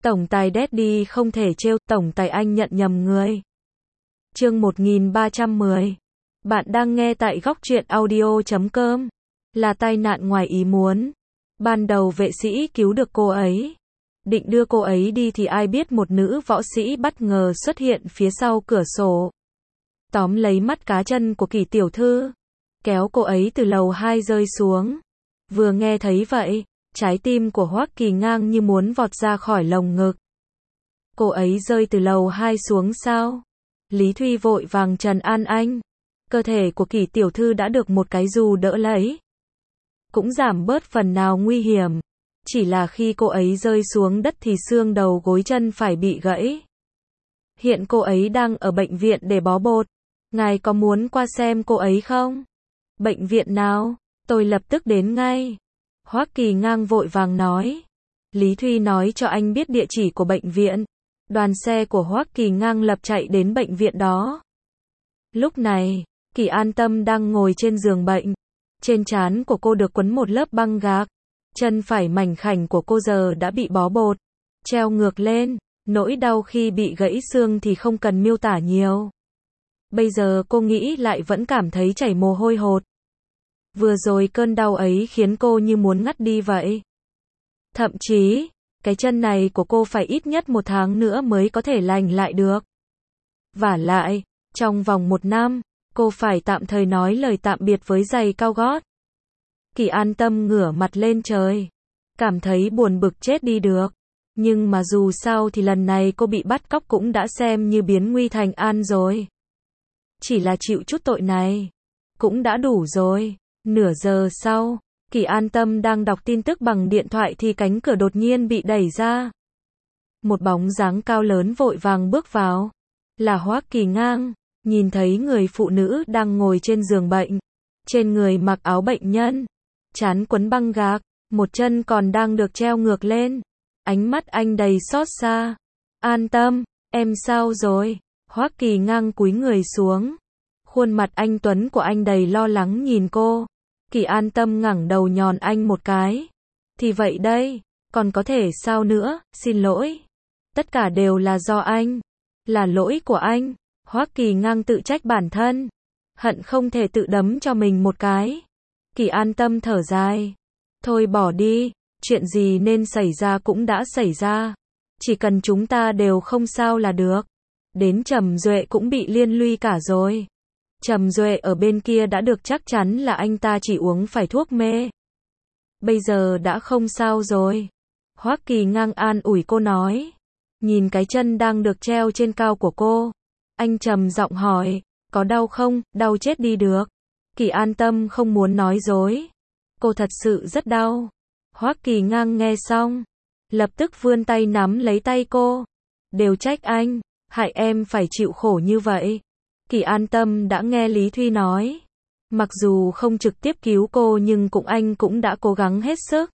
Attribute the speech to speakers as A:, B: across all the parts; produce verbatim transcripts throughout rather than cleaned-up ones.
A: Tổng tài Daddy không thể trêu, tổng tài anh nhận nhầm người. Chương một nghìn ba trăm mười. Bạn đang nghe tại góc truyện audio chấm com. Là tai nạn ngoài ý muốn. Ban đầu vệ sĩ cứu được cô ấy. Định đưa cô ấy đi thì ai biết một nữ võ sĩ bất ngờ xuất hiện phía sau cửa sổ. Tóm lấy mắt cá chân của Kỳ tiểu thư. Kéo cô ấy từ lầu hai rơi xuống. Vừa nghe thấy vậy, trái tim của Hoắc Kỳ ngang như muốn vọt ra khỏi lồng ngực. Cô ấy rơi từ lầu hai xuống sao? Lý Thuy vội vàng trấn an anh. Cơ thể của Kỳ tiểu thư đã được một cái dù đỡ lấy. Cũng giảm bớt phần nào nguy hiểm. Chỉ là khi cô ấy rơi xuống đất thì xương đầu gối chân phải bị gãy. Hiện cô ấy đang ở bệnh viện để bó bột. Ngài có muốn qua xem cô ấy không? Bệnh viện nào? Tôi lập tức đến ngay. Hoắc Kỳ ngang vội vàng nói. Lý Thuy nói cho anh biết địa chỉ của bệnh viện. Đoàn xe của Hoắc Kỳ ngang lập chạy đến bệnh viện đó. Lúc này, Kỳ An Tâm đang ngồi trên giường bệnh. Trên trán của cô được quấn một lớp băng gạc. Chân phải mảnh khảnh của cô giờ đã bị bó bột, treo ngược lên. Nỗi đau khi bị gãy xương thì không cần miêu tả nhiều. Bây giờ cô nghĩ lại vẫn cảm thấy chảy mồ hôi hột. Vừa rồi cơn đau ấy khiến cô như muốn ngất đi vậy. Thậm chí, cái chân này của cô phải ít nhất một tháng nữa mới có thể lành lại được. Vả lại, trong vòng một năm, cô phải tạm thời nói lời tạm biệt với giày cao gót. Kỳ An Tâm ngửa mặt lên trời. Cảm thấy buồn bực chết đi được. Nhưng mà dù sao thì lần này cô bị bắt cóc cũng đã xem như biến nguy thành an rồi. Chỉ là chịu chút tội này. Cũng đã đủ rồi. Nửa giờ sau, Kỳ An Tâm đang đọc tin tức bằng điện thoại thì cánh cửa đột nhiên bị đẩy ra. Một bóng dáng cao lớn vội vàng bước vào. Là Hoắc Kỳ ngang. Nhìn thấy người phụ nữ đang ngồi trên giường bệnh. Trên người mặc áo bệnh nhân. Trán quấn băng gạc. Một chân còn đang được treo ngược lên. Ánh mắt anh đầy xót xa. An Tâm, em sao rồi? Hoắc Kỳ ngang cúi người xuống. Khuôn mặt anh tuấn của anh đầy lo lắng nhìn cô. Kỳ An Tâm ngẩng đầu nhòn anh một cái. Thì vậy đây, còn có thể sao nữa, xin lỗi. Tất cả đều là do anh. Là lỗi của anh. Hoắc Kỳ ngang tự trách bản thân. Hận không thể tự đấm cho mình một cái. Kỳ An Tâm thở dài. Thôi bỏ đi, chuyện gì nên xảy ra cũng đã xảy ra. Chỉ cần chúng ta đều không sao là được. Đến Trầm Duệ cũng bị liên lụy cả rồi. Trầm Duệ ở bên kia đã được chắc chắn là anh ta chỉ uống phải thuốc mê. Bây giờ đã không sao rồi. Hoắc Kỳ ngang an ủi cô nói. Nhìn cái chân đang được treo trên cao của cô. Anh trầm giọng hỏi, có đau không? Đau chết đi được. Kỳ An Tâm không muốn nói dối. Cô thật sự rất đau. Hoắc Kỳ ngang nghe xong. Lập tức vươn tay nắm lấy tay cô. Đều trách anh. Hại em phải chịu khổ như vậy. Kỳ An Tâm đã nghe Lý Thuy nói. Mặc dù không trực tiếp cứu cô nhưng cũng anh cũng đã cố gắng hết sức.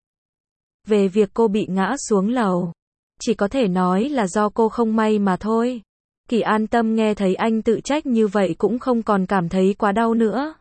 A: Về việc cô bị ngã xuống lầu. Chỉ có thể nói là do cô không may mà thôi. Kỳ An Tâm nghe thấy anh tự trách như vậy cũng không còn cảm thấy quá đau nữa.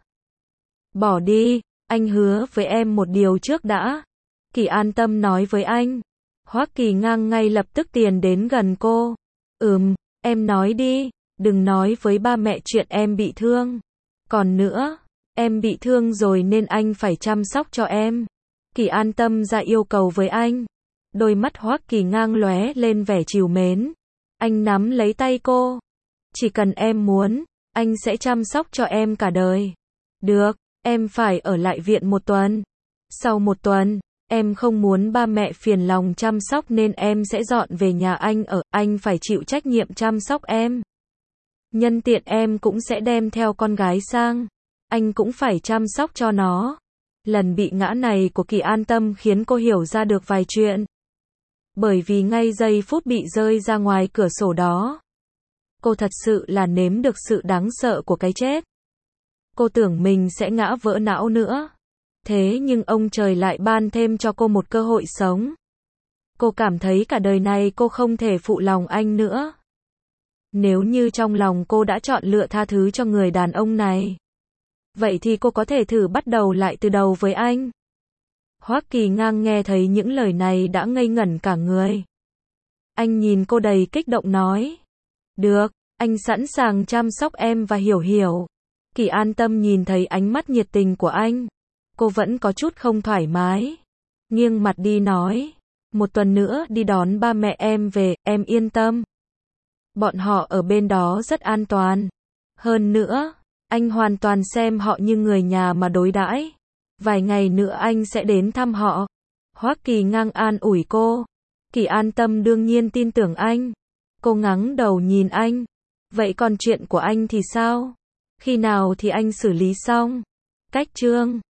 A: Bỏ đi, anh hứa với em một điều trước đã. Kỳ An Tâm nói với anh. Hoắc Kỳ ngang ngay lập tức tiến đến gần cô. Ừm, em nói đi, đừng nói với ba mẹ chuyện em bị thương. Còn nữa, em bị thương rồi nên anh phải chăm sóc cho em. Kỳ An Tâm ra yêu cầu với anh. Đôi mắt Hoắc Kỳ ngang lóe lên vẻ trìu mến. Anh nắm lấy tay cô. Chỉ cần em muốn, anh sẽ chăm sóc cho em cả đời. Được, em phải ở lại viện một tuần. Sau một tuần, em không muốn ba mẹ phiền lòng chăm sóc nên em sẽ dọn về nhà anh ở. Anh phải chịu trách nhiệm chăm sóc em. Nhân tiện em cũng sẽ đem theo con gái sang. Anh cũng phải chăm sóc cho nó. Lần bị ngã này của Kỳ An Tâm khiến cô hiểu ra được vài chuyện. Bởi vì ngay giây phút bị rơi ra ngoài cửa sổ đó. Cô thật sự là nếm được sự đáng sợ của cái chết. Cô tưởng mình sẽ ngã vỡ não nữa. Thế nhưng ông trời lại ban thêm cho cô một cơ hội sống. Cô cảm thấy cả đời này cô không thể phụ lòng anh nữa. Nếu như trong lòng cô đã chọn lựa tha thứ cho người đàn ông này. Vậy thì cô có thể thử bắt đầu lại từ đầu với anh. Hoắc Kỳ ngang nghe thấy những lời này đã ngây ngẩn cả người. Anh nhìn cô đầy kích động nói. Được, anh sẵn sàng chăm sóc em và Hiểu Hiểu. Kỳ An Tâm nhìn thấy ánh mắt nhiệt tình của anh. Cô vẫn có chút không thoải mái. Nghiêng mặt đi nói. Một tuần nữa đi đón ba mẹ em về, em yên tâm. Bọn họ ở bên đó rất an toàn. Hơn nữa, anh hoàn toàn xem họ như người nhà mà đối đãi. Vài ngày nữa anh sẽ đến thăm họ. Hoắc Kỳ ngang an ủi cô. Kỳ An Tâm đương nhiên tin tưởng anh. Cô ngẩng đầu nhìn anh. Vậy còn chuyện của anh thì sao? Khi nào thì anh xử lý xong? Cách chương